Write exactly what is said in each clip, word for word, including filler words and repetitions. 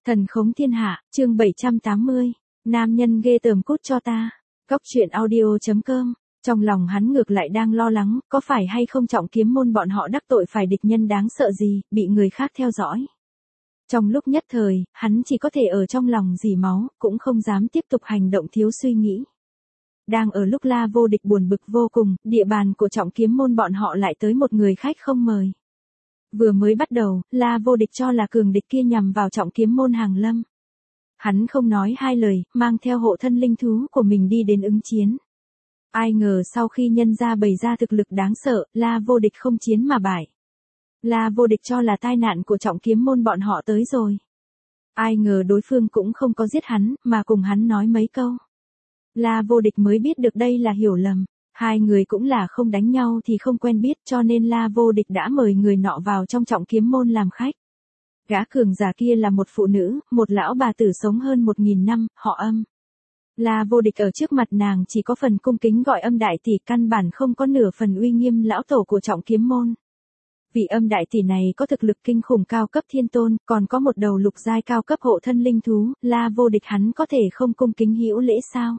Thần khống thiên hạ, chương bảy trăm tám mươi. Nam nhân ghê tởm cút cho ta. Góc truyện audio chấm com. Trong lòng hắn ngược lại đang lo lắng, có phải hay không Trọng Kiếm môn bọn họ đắc tội phải địch nhân đáng sợ gì, bị người khác theo dõi. Trong lúc nhất thời, hắn chỉ có thể ở trong lòng dỉ máu, cũng không dám tiếp tục hành động thiếu suy nghĩ. Đang ở lúc La Vô Địch buồn bực vô cùng, địa bàn của Trọng Kiếm môn bọn họ lại tới một người khách không mời. Vừa mới bắt đầu, La Vô Địch cho là cường địch kia nhằm vào Trọng Kiếm môn Hàng Lâm. Hắn không nói hai lời, mang theo hộ thân linh thú của mình đi đến ứng chiến. Ai ngờ sau khi nhân ra bày ra thực lực đáng sợ, La Vô Địch không chiến mà bại. La Vô Địch cho là tai nạn của Trọng Kiếm môn bọn họ tới rồi. Ai ngờ đối phương cũng không có giết hắn, mà cùng hắn nói mấy câu. La Vô Địch mới biết được đây là hiểu lầm. Hai người cũng là không đánh nhau thì không quen biết, cho nên La Vô Địch đã mời người nọ vào trong Trọng Kiếm môn làm khách. Gã cường giả kia là một phụ nữ, một lão bà tử sống hơn một nghìn năm, họ Âm. La Vô Địch ở trước mặt nàng chỉ có phần cung kính gọi Âm đại tỷ, căn bản không có nửa phần uy nghiêm lão tổ của Trọng Kiếm môn. Vị Âm đại tỷ này có thực lực kinh khủng cao cấp thiên tôn, còn có một đầu lục giai cao cấp hộ thân linh thú, La Vô Địch hắn có thể không cung kính hữu lễ sao?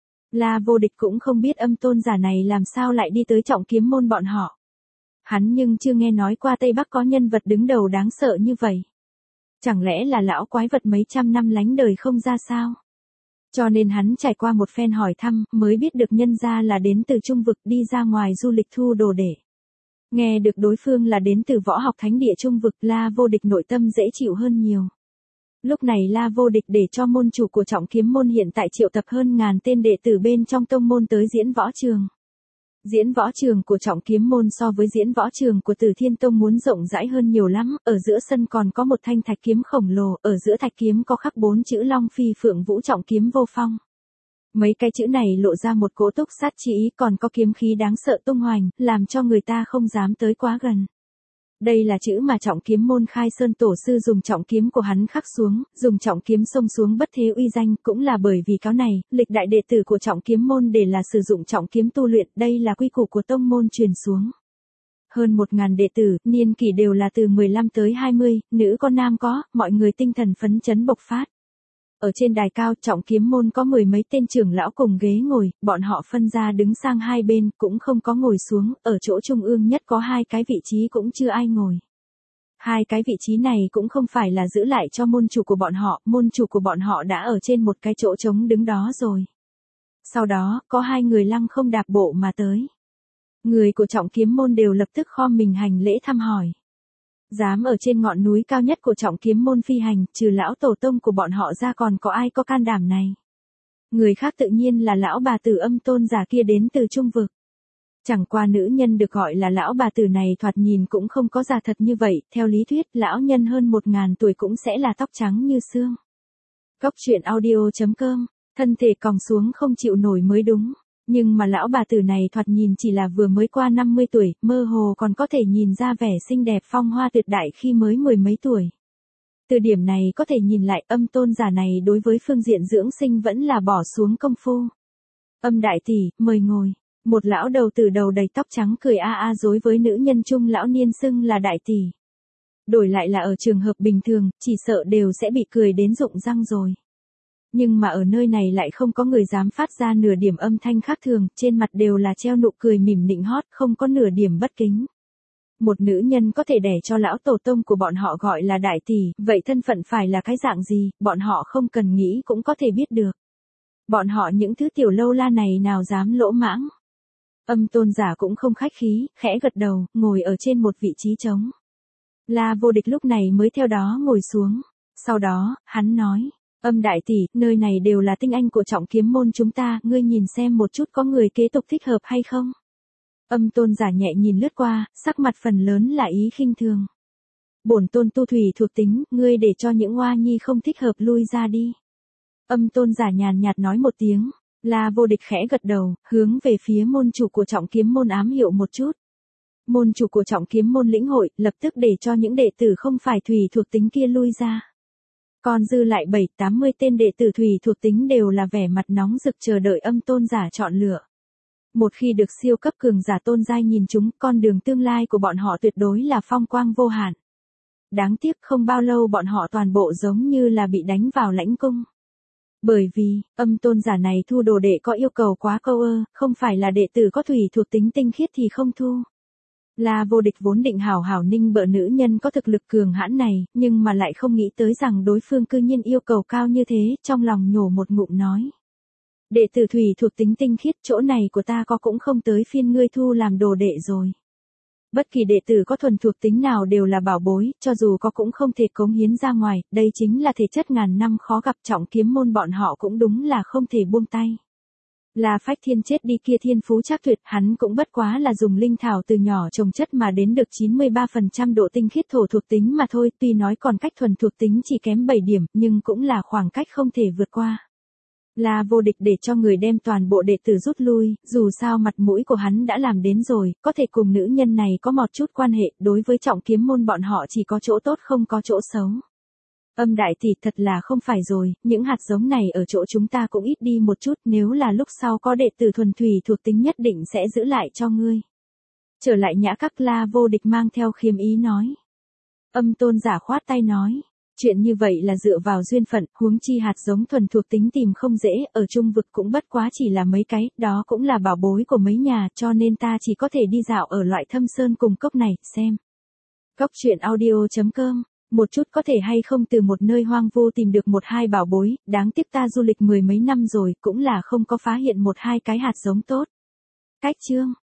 La Vô Địch cũng không biết Âm tôn giả này làm sao lại đi tới Trọng Kiếm môn bọn họ. Hắn nhưng chưa nghe nói qua Tây Bắc có nhân vật đứng đầu đáng sợ như vậy. Chẳng lẽ là lão quái vật mấy trăm năm lánh đời không ra sao? Cho nên hắn trải qua một phen hỏi thăm, mới biết được nhân ra là đến từ Trung vực đi ra ngoài du lịch thu đồ để. Nghe được đối phương là đến từ võ học thánh địa Trung vực, La Vô Địch nội tâm dễ chịu hơn nhiều. Lúc này La Vô Địch để cho môn chủ của Trọng Kiếm môn hiện tại triệu tập hơn ngàn tên đệ tử bên trong tông môn tới diễn võ trường. Diễn võ trường của Trọng Kiếm môn so với diễn võ trường của Từ Thiên Tông muốn rộng rãi hơn nhiều lắm, ở giữa sân còn có một thanh thạch kiếm khổng lồ, ở giữa thạch kiếm có khắc bốn chữ Long Phi Phượng Vũ Trọng Kiếm Vô Phong. Mấy cái chữ này lộ ra một cỗ túc sát chi ý, còn có kiếm khí đáng sợ tung hoành, làm cho người ta không dám tới quá gần. Đây là chữ mà Trọng Kiếm môn Khai Sơn tổ sư dùng trọng kiếm của hắn khắc xuống, dùng trọng kiếm xông xuống bất thế uy danh, cũng là bởi vì cáo này, lịch đại đệ tử của Trọng Kiếm môn để là sử dụng trọng kiếm tu luyện, đây là quy củ của tông môn truyền xuống. Hơn một ngàn đệ tử, niên kỷ đều là từ mười lăm tới hai mươi, nữ có nam có, mọi người tinh thần phấn chấn bộc phát. Ở trên đài cao, Trọng Kiếm môn có mười mấy tên trưởng lão cùng ghế ngồi, bọn họ phân ra đứng sang hai bên, cũng không có ngồi xuống, ở chỗ trung ương nhất có hai cái vị trí cũng chưa ai ngồi. Hai cái vị trí này cũng không phải là giữ lại cho môn chủ của bọn họ, môn chủ của bọn họ đã ở trên một cái chỗ trống đứng đó rồi. Sau đó, có hai người lăng không đạp bộ mà tới. Người của Trọng Kiếm môn đều lập tức khom mình hành lễ thăm hỏi. Dám ở trên ngọn núi cao nhất của Trọng Kiếm môn phi hành, trừ lão tổ tông của bọn họ ra còn có ai có can đảm này. Người khác tự nhiên là lão bà tử Âm tôn giả kia đến từ Trung vực. Chẳng qua nữ nhân được gọi là lão bà tử này thoạt nhìn cũng không có già thật như vậy, theo lý thuyết lão nhân hơn một ngàn tuổi cũng sẽ là tóc trắng như xương. Góc truyện audio chấm com, thân thể còng xuống không chịu nổi mới đúng. Nhưng mà lão bà tử này thoạt nhìn chỉ là vừa mới qua năm mươi tuổi, mơ hồ còn có thể nhìn ra vẻ xinh đẹp phong hoa tuyệt đại khi mới mười mấy tuổi. Từ điểm này có thể nhìn lại Âm tôn giả này đối với phương diện dưỡng sinh vẫn là bỏ xuống công phu. Âm đại tỷ, mời ngồi. Một lão đầu tử đầu đầy tóc trắng cười a a dối với nữ nhân trung lão niên xưng là đại tỷ. Đổi lại là ở trường hợp bình thường, chỉ sợ đều sẽ bị cười đến rụng răng rồi. Nhưng mà ở nơi này lại không có người dám phát ra nửa điểm âm thanh khác thường, trên mặt đều là treo nụ cười mỉm nịnh hót, không có nửa điểm bất kính. Một nữ nhân có thể đẻ cho lão tổ tông của bọn họ gọi là đại tỷ, vậy thân phận phải là cái dạng gì, bọn họ không cần nghĩ cũng có thể biết được. Bọn họ những thứ tiểu lâu la này nào dám lỗ mãng. Âm tôn giả cũng không khách khí, khẽ gật đầu, ngồi ở trên một vị trí trống. La Vô Địch lúc này mới theo đó ngồi xuống. Sau đó, hắn nói. Âm đại tỷ, nơi này đều là tinh anh của Trọng Kiếm môn chúng ta, ngươi nhìn xem một chút có người kế tục thích hợp hay không? Âm tôn giả nhẹ nhìn lướt qua, sắc mặt phần lớn là ý khinh thường. Bổn tôn tu thủy thuộc tính, ngươi để cho những oa nhi không thích hợp lui ra đi. Âm tôn giả nhàn nhạt nói một tiếng, La Vô Địch khẽ gật đầu, hướng về phía môn chủ của Trọng Kiếm môn ám hiệu một chút. Môn chủ của Trọng Kiếm môn lĩnh hội, lập tức để cho những đệ tử không phải thủy thuộc tính kia lui ra. Còn dư lại bảy tám mươi tên đệ tử thủy thuộc tính đều là vẻ mặt nóng rực chờ đợi Âm tôn giả chọn lựa. Một khi được siêu cấp cường giả tôn giai nhìn chúng, con đường tương lai của bọn họ tuyệt đối là phong quang vô hạn. đáng tiếc không bao lâu bọn họ toàn bộ giống như là bị đánh vào lãnh cung. Bởi vì, âm tôn giả này thu đồ đệ có yêu cầu quá câu ơ, không phải là đệ tử có thủy thuộc tính tinh khiết thì không thu. Là Vô Địch vốn định hảo hảo ninh bợ nữ nhân có thực lực cường hãn này, nhưng mà lại không nghĩ tới rằng đối phương cư nhiên yêu cầu cao như thế, trong lòng nhổ một ngụm nói. Đệ tử thủy thuộc tính tinh khiết, chỗ này của ta có cũng không tới phiên ngươi thu làm đồ đệ rồi. Bất kỳ đệ tử có thuần thuộc tính nào đều là bảo bối, cho dù có cũng không thể cống hiến ra ngoài, đây chính là thể chất ngàn năm khó gặp, trọng kiếm môn bọn họ cũng đúng là không thể buông tay. Là Phách Thiên chết đi kia thiên phú chắc tuyệt, hắn cũng bất quá là dùng linh thảo từ nhỏ trồng chất mà đến được chín mươi ba phần trăm độ tinh khiết thổ thuộc tính mà thôi, tuy nói còn cách thuần thuộc tính chỉ kém bảy điểm, nhưng cũng là khoảng cách không thể vượt qua. Là Vô Địch để cho người đem toàn bộ đệ tử rút lui, dù sao mặt mũi của hắn đã làm đến rồi, có thể cùng nữ nhân này có một chút quan hệ, đối với trọng kiếm môn bọn họ chỉ có chỗ tốt không có chỗ xấu. Âm đại tỷ, thật là không phải rồi, những hạt giống này ở chỗ chúng ta cũng ít đi một chút, nếu là lúc sau có đệ tử thuần thủy thuộc tính nhất định sẽ giữ lại cho ngươi. Trở lại nhã các, La Vô Địch mang theo khiêm ý nói. Âm tôn giả khoát tay nói. Chuyện như vậy là dựa vào duyên phận, huống chi hạt giống thuần thuộc tính tìm không dễ, ở trung vực cũng bất quá chỉ là mấy cái, đó cũng là bảo bối của mấy nhà, cho nên ta chỉ có thể đi dạo ở loại thâm sơn cùng cốc này, xem. Cốc truyện audio chấm com, một chút có thể hay không từ một nơi hoang vu tìm được một hai bảo bối, đáng tiếc ta du lịch mười mấy năm rồi, cũng là không có phát hiện một hai cái hạt giống tốt. Cách chương